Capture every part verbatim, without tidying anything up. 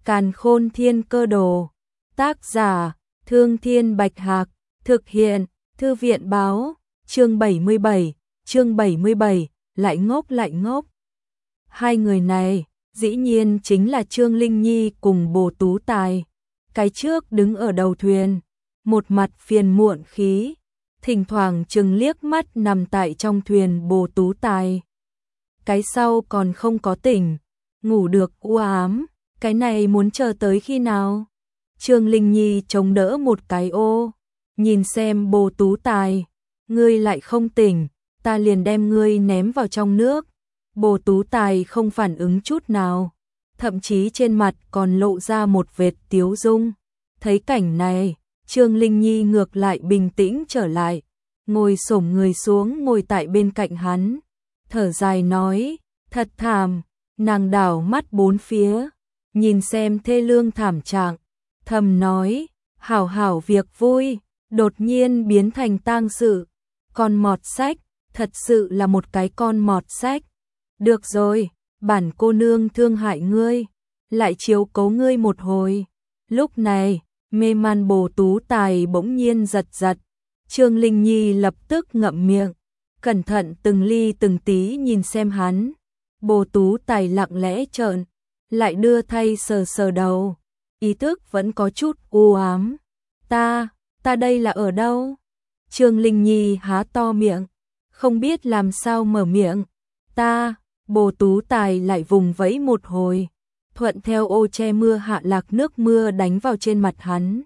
Càn Khôn Thiên Cơ Đồ. Tác giả: Thương Thiên Bạch Hạc. Thực hiện: Thư viện báo. Chương bảy mươi bảy, chương bảy mươi bảy, lại ngốc lại ngốc. Hai người này, dĩ nhiên chính là Trương Linh Nhi cùng Bồ Tú Tài. Cái trước đứng ở đầu thuyền, một mặt phiền muộn khí, thỉnh thoảng chừng liếc mắt nằm tại trong thuyền Bồ Tú Tài. Cái sau còn không có tỉnh, ngủ được u ám, cái này muốn chờ tới khi nào? Trương Linh Nhi chống đỡ một cái ô, nhìn xem Bồ Tú Tài, ngươi lại không tỉnh, ta liền đem ngươi ném vào trong nước. Bồ Tú Tài không phản ứng chút nào, thậm chí trên mặt còn lộ ra một vệt tiếu dung. Thấy cảnh này, Trương Linh Nhi ngược lại bình tĩnh trở lại, ngồi xổm người xuống ngồi tại bên cạnh hắn, thở dài nói, thật thảm. Nàng đảo mắt bốn phía, nhìn xem thê lương thảm trạng, thầm nói, hảo hảo việc vui, đột nhiên biến thành tang sự. Con mọt sách, thật sự là một cái con mọt sách. Được rồi, bản cô nương thương hại ngươi, lại chiếu cố ngươi một hồi. Lúc này, mê man Bồ Tú Tài bỗng nhiên giật giật. Trương Linh Nhi lập tức ngậm miệng, cẩn thận từng ly từng tí nhìn xem hắn. Bồ Tú Tài lặng lẽ trợn, lại đưa thay sờ sờ đầu, ý thức vẫn có chút u ám. Ta, ta đây là ở đâu? Trương Linh Nhi há to miệng, không biết làm sao mở miệng. Ta, Bồ Tú Tài lại vùng vẫy một hồi, thuận theo ô che mưa hạ lạc nước mưa đánh vào trên mặt hắn.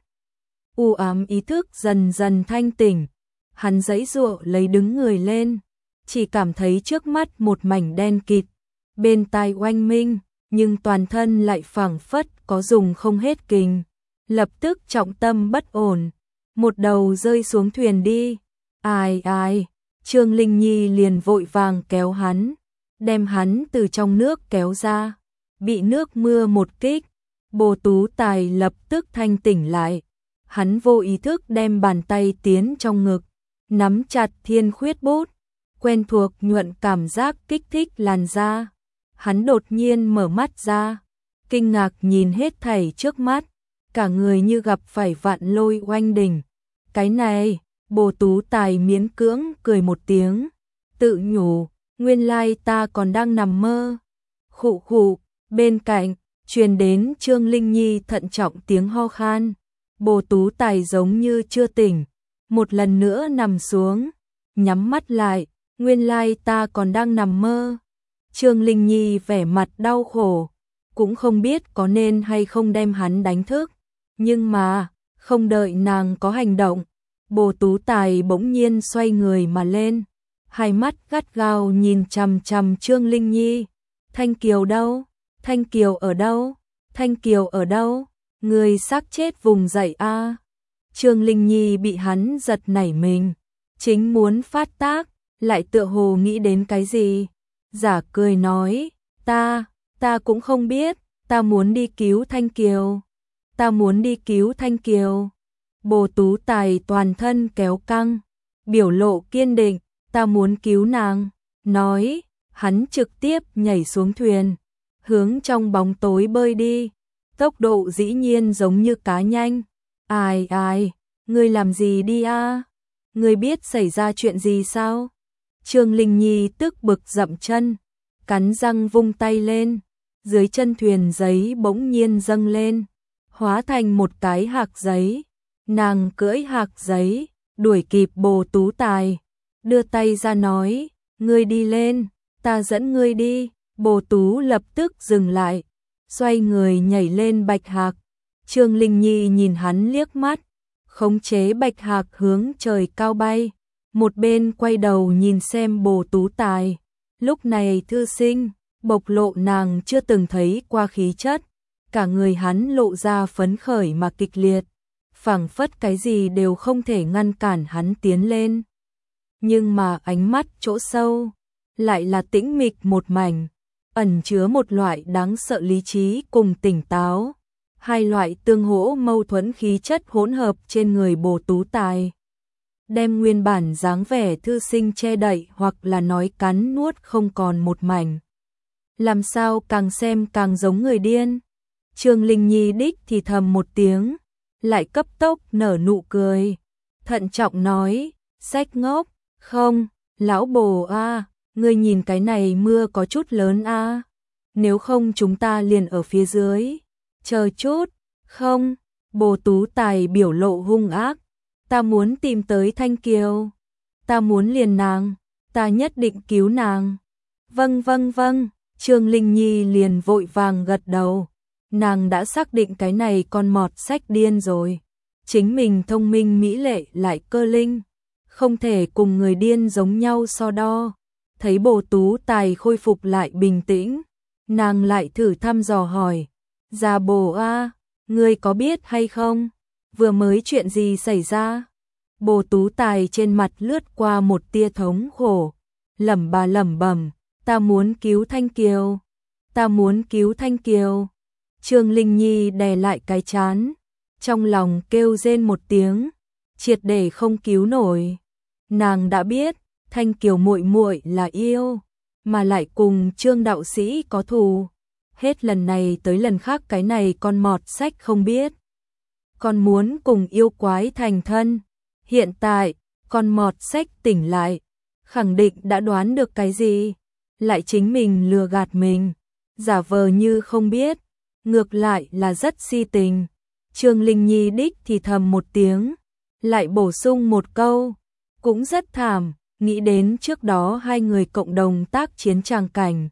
U ám ý thức dần dần thanh tỉnh, hắn giãy giụa lấy đứng người lên, chỉ cảm thấy trước mắt một mảnh đen kịt, bên tai oanh minh, nhưng toàn thân lại phảng phất có dùng không hết kình, lập tức trọng tâm bất ổn, một đầu rơi xuống thuyền đi. Ai ai, Trương Linh Nhi liền vội vàng kéo hắn, đem hắn từ trong nước kéo ra, bị nước mưa một kích, Bồ Tú Tài lập tức thanh tỉnh lại, hắn vô ý thức đem bàn tay tiến trong ngực, nắm chặt thiên khuyết bút, quen thuộc nhuận cảm giác kích thích làn da. Hắn đột nhiên mở mắt ra, kinh ngạc nhìn hết thảy trước mắt, cả người như gặp phải vạn lôi oanh đỉnh. Cái này, Bồ Tú Tài miễn cưỡng cười một tiếng, tự nhủ, nguyên lai ta còn đang nằm mơ. Khụ khụ, bên cạnh, truyền đến Trương Linh Nhi thận trọng tiếng ho khan. Bồ Tú Tài giống như chưa tỉnh, một lần nữa nằm xuống, nhắm mắt lại, nguyên lai ta còn đang nằm mơ. Trương Linh Nhi vẻ mặt đau khổ, cũng không biết có nên hay không đem hắn đánh thức. Nhưng mà, không đợi nàng có hành động, Bồ Tú Tài bỗng nhiên xoay người mà lên, hai mắt gắt gao nhìn chằm chằm Trương Linh Nhi. Thanh Kiều đâu? Thanh Kiều ở đâu? Thanh Kiều ở đâu? Người xác chết vùng dậy a. Trương Linh Nhi bị hắn giật nảy mình, chính muốn phát tác, lại tựa hồ nghĩ đến cái gì. Giả cười nói, ta, ta cũng không biết, ta muốn đi cứu Thanh Kiều, ta muốn đi cứu Thanh Kiều. Bồ Tú Tài toàn thân kéo căng, biểu lộ kiên định, ta muốn cứu nàng. Nói, hắn trực tiếp nhảy xuống thuyền, hướng trong bóng tối bơi đi, tốc độ dĩ nhiên giống như cá nhanh. Ai ai, ngươi làm gì đi a? Ngươi biết xảy ra chuyện gì sao? Trương Linh Nhi tức bực dậm chân, cắn răng vung tay lên, dưới chân thuyền giấy bỗng nhiên dâng lên, hóa thành một cái hạc giấy. Nàng cưỡi hạc giấy, đuổi kịp Bồ Tú Tài, đưa tay ra nói, ngươi đi lên, ta dẫn ngươi đi. Bồ Tú lập tức dừng lại, xoay người nhảy lên bạch hạc. Trương Linh Nhi nhìn hắn liếc mắt, khống chế bạch hạc hướng trời cao bay, một bên quay đầu nhìn xem Bồ Tú Tài. Lúc này thư sinh, bộc lộ nàng chưa từng thấy qua khí chất, cả người hắn lộ ra phấn khởi mà kịch liệt, phảng phất cái gì đều không thể ngăn cản hắn tiến lên. Nhưng mà ánh mắt chỗ sâu, lại là tĩnh mịch một mảnh, ẩn chứa một loại đáng sợ lý trí cùng tỉnh táo. Hai loại tương hỗ mâu thuẫn khí chất hỗn hợp trên người Bồ Tú Tài, đem nguyên bản dáng vẻ thư sinh che đậy hoặc là nói cắn nuốt không còn một mảnh. Làm sao càng xem càng giống người điên. Trương Linh Nhi đích thì thầm một tiếng, lại cấp tốc nở nụ cười, thận trọng nói, sách ngốc, không, lão bồ a, ngươi nhìn cái này mưa có chút lớn a, nếu không chúng ta liền ở phía dưới, chờ chút, không, Bồ Tú Tài biểu lộ hung ác, ta muốn tìm tới Thanh Kiều, ta muốn liền nàng, ta nhất định cứu nàng. Vâng vâng vâng, Trương Linh Nhi liền vội vàng gật đầu, nàng đã xác định cái này con mọt sách điên rồi, chính mình thông minh mỹ lệ lại cơ linh, không thể cùng người điên giống nhau so đo. Thấy Bồ Tú Tài khôi phục lại bình tĩnh, nàng lại thử thăm dò hỏi, già bồ a, ngươi có biết hay không, vừa mới chuyện gì xảy ra? Bồ Tú Tài trên mặt lướt qua một tia thống khổ, lẩm bà lẩm bẩm, ta muốn cứu Thanh Kiều, ta muốn cứu Thanh Kiều. Trương Linh Nhi đè lại cái trán, trong lòng kêu rên một tiếng, triệt để không cứu nổi. Nàng đã biết, Thanh Kiều muội muội là yêu, mà lại cùng Trương đạo sĩ có thù. Hết lần này tới lần khác cái này con mọt sách không biết. Còn muốn cùng yêu quái thành thân. Hiện tại, con mọt sách tỉnh lại, khẳng định đã đoán được cái gì, lại chính mình lừa gạt mình, giả vờ như không biết, ngược lại là rất si tình. Trương Linh Nhi đích thì thầm một tiếng, lại bổ sung một câu, cũng rất thảm, nghĩ đến trước đó hai người cộng đồng tác chiến tràng cảnh.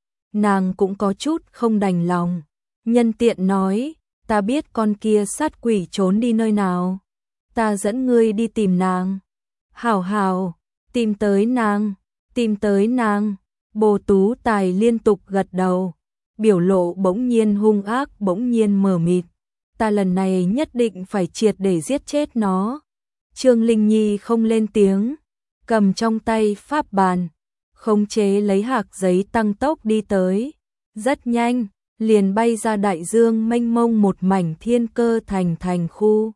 Nàng cũng có chút không đành lòng, nhân tiện nói, ta biết con kia sát quỷ trốn đi nơi nào, ta dẫn ngươi đi tìm nàng. Hảo hảo, tìm tới nàng, tìm tới nàng. Bồ Tú Tài liên tục gật đầu, biểu lộ bỗng nhiên hung ác, bỗng nhiên mờ mịt. Ta lần này nhất định phải triệt để giết chết nó. Trương Linh Nhi không lên tiếng, cầm trong tay pháp bàn, khống chế lấy hạc giấy tăng tốc đi tới. Rất nhanh, liền bay ra đại dương mênh mông một mảnh thiên cơ thành thành khu.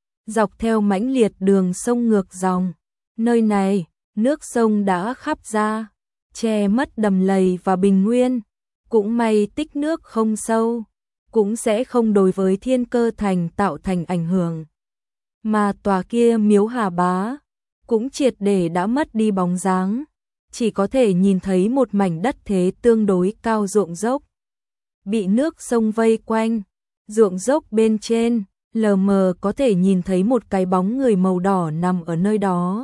Dọc theo mãnh liệt đường sông ngược dòng, nơi này, nước sông đã khắp ra, che mất đầm lầy và bình nguyên, cũng may tích nước không sâu, cũng sẽ không đối với thiên cơ thành tạo thành ảnh hưởng. Mà tòa kia miếu Hà Bá, cũng triệt để đã mất đi bóng dáng, chỉ có thể nhìn thấy một mảnh đất thế tương đối cao ruộng dốc, bị nước sông vây quanh, ruộng dốc bên trên, lờ mờ có thể nhìn thấy một cái bóng người màu đỏ nằm ở nơi đó.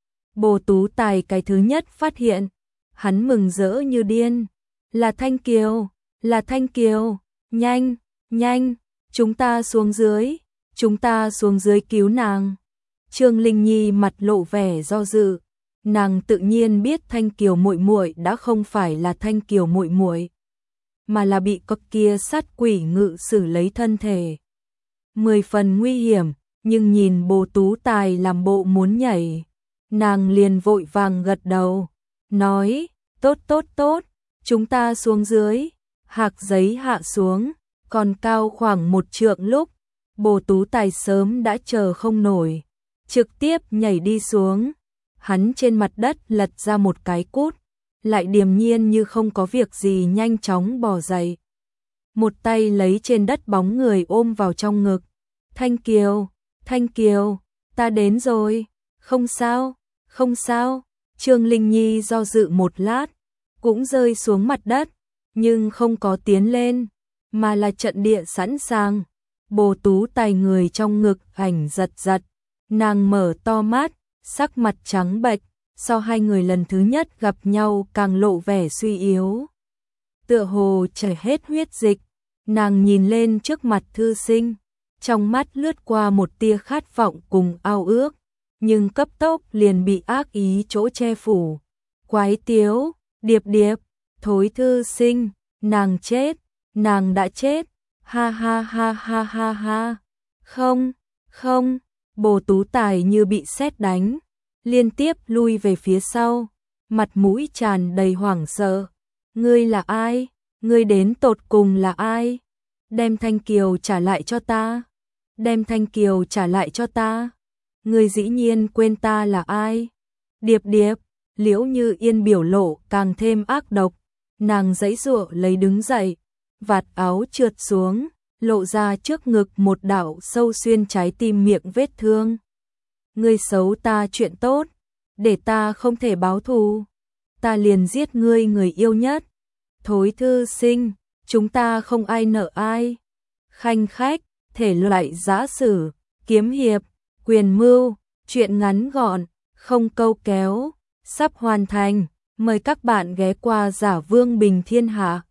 Bồ Tú Tài cái thứ nhất phát hiện, hắn mừng rỡ như điên, là Thanh Kiều, là Thanh Kiều, nhanh, nhanh, chúng ta xuống dưới, chúng ta xuống dưới cứu nàng. Trương Linh Nhi mặt lộ vẻ do dự, nàng tự nhiên biết Thanh Kiều muội muội đã không phải là Thanh Kiều muội muội, mà là bị con kia sát quỷ ngự xử lấy thân thể. Mười phần nguy hiểm, nhưng nhìn Bồ Tú Tài làm bộ muốn nhảy, nàng liền vội vàng gật đầu, nói, tốt tốt tốt, chúng ta xuống dưới. Hạc giấy hạ xuống, còn cao khoảng một trượng lúc, Bồ Tú Tài sớm đã chờ không nổi, trực tiếp nhảy đi xuống. Hắn trên mặt đất lật ra một cái cút, lại điềm nhiên như không có việc gì nhanh chóng bò dậy. Một tay lấy trên đất bóng người ôm vào trong ngực. Thanh Kiều, Thanh Kiều, ta đến rồi, không sao, không sao. Trương Linh Nhi do dự một lát, cũng rơi xuống mặt đất, nhưng không có tiến lên, mà là trận địa sẵn sàng. Bồ Tú Tài người trong ngực ảnh giật giật, nàng mở to mắt, sắc mặt trắng bệch, so hai người lần thứ nhất gặp nhau càng lộ vẻ suy yếu. Tựa hồ chảy hết huyết dịch, nàng nhìn lên trước mặt thư sinh, trong mắt lướt qua một tia khát vọng cùng ao ước, nhưng cấp tốc liền bị ác ý chỗ che phủ. Quái tiếu, điệp điệp, thối thư sinh, nàng chết, nàng đã chết, ha ha ha ha ha ha. Không, không, Bồ Tú Tài như bị sét đánh, liên tiếp lui về phía sau, mặt mũi tràn đầy hoảng sợ. Ngươi là ai? Ngươi đến tột cùng là ai? Đem Thanh Kiều trả lại cho ta. Đem Thanh Kiều trả lại cho ta. Ngươi dĩ nhiên quên ta là ai? Điệp điệp, Liễu Như Yên biểu lộ càng thêm ác độc, nàng giãy giụa lấy đứng dậy, vạt áo trượt xuống, lộ ra trước ngực một đạo sâu xuyên trái tim miệng vết thương. Ngươi xấu ta chuyện tốt, để ta không thể báo thù, ta liền giết ngươi người yêu nhất. Thối thư sinh, chúng ta không ai nợ ai. Khanh khách, thể loại giã sử, kiếm hiệp, quyền mưu, truyện ngắn gọn, không câu kéo, sắp hoàn thành. Mời các bạn ghé qua Giả Vương Bình Thiên Hạ.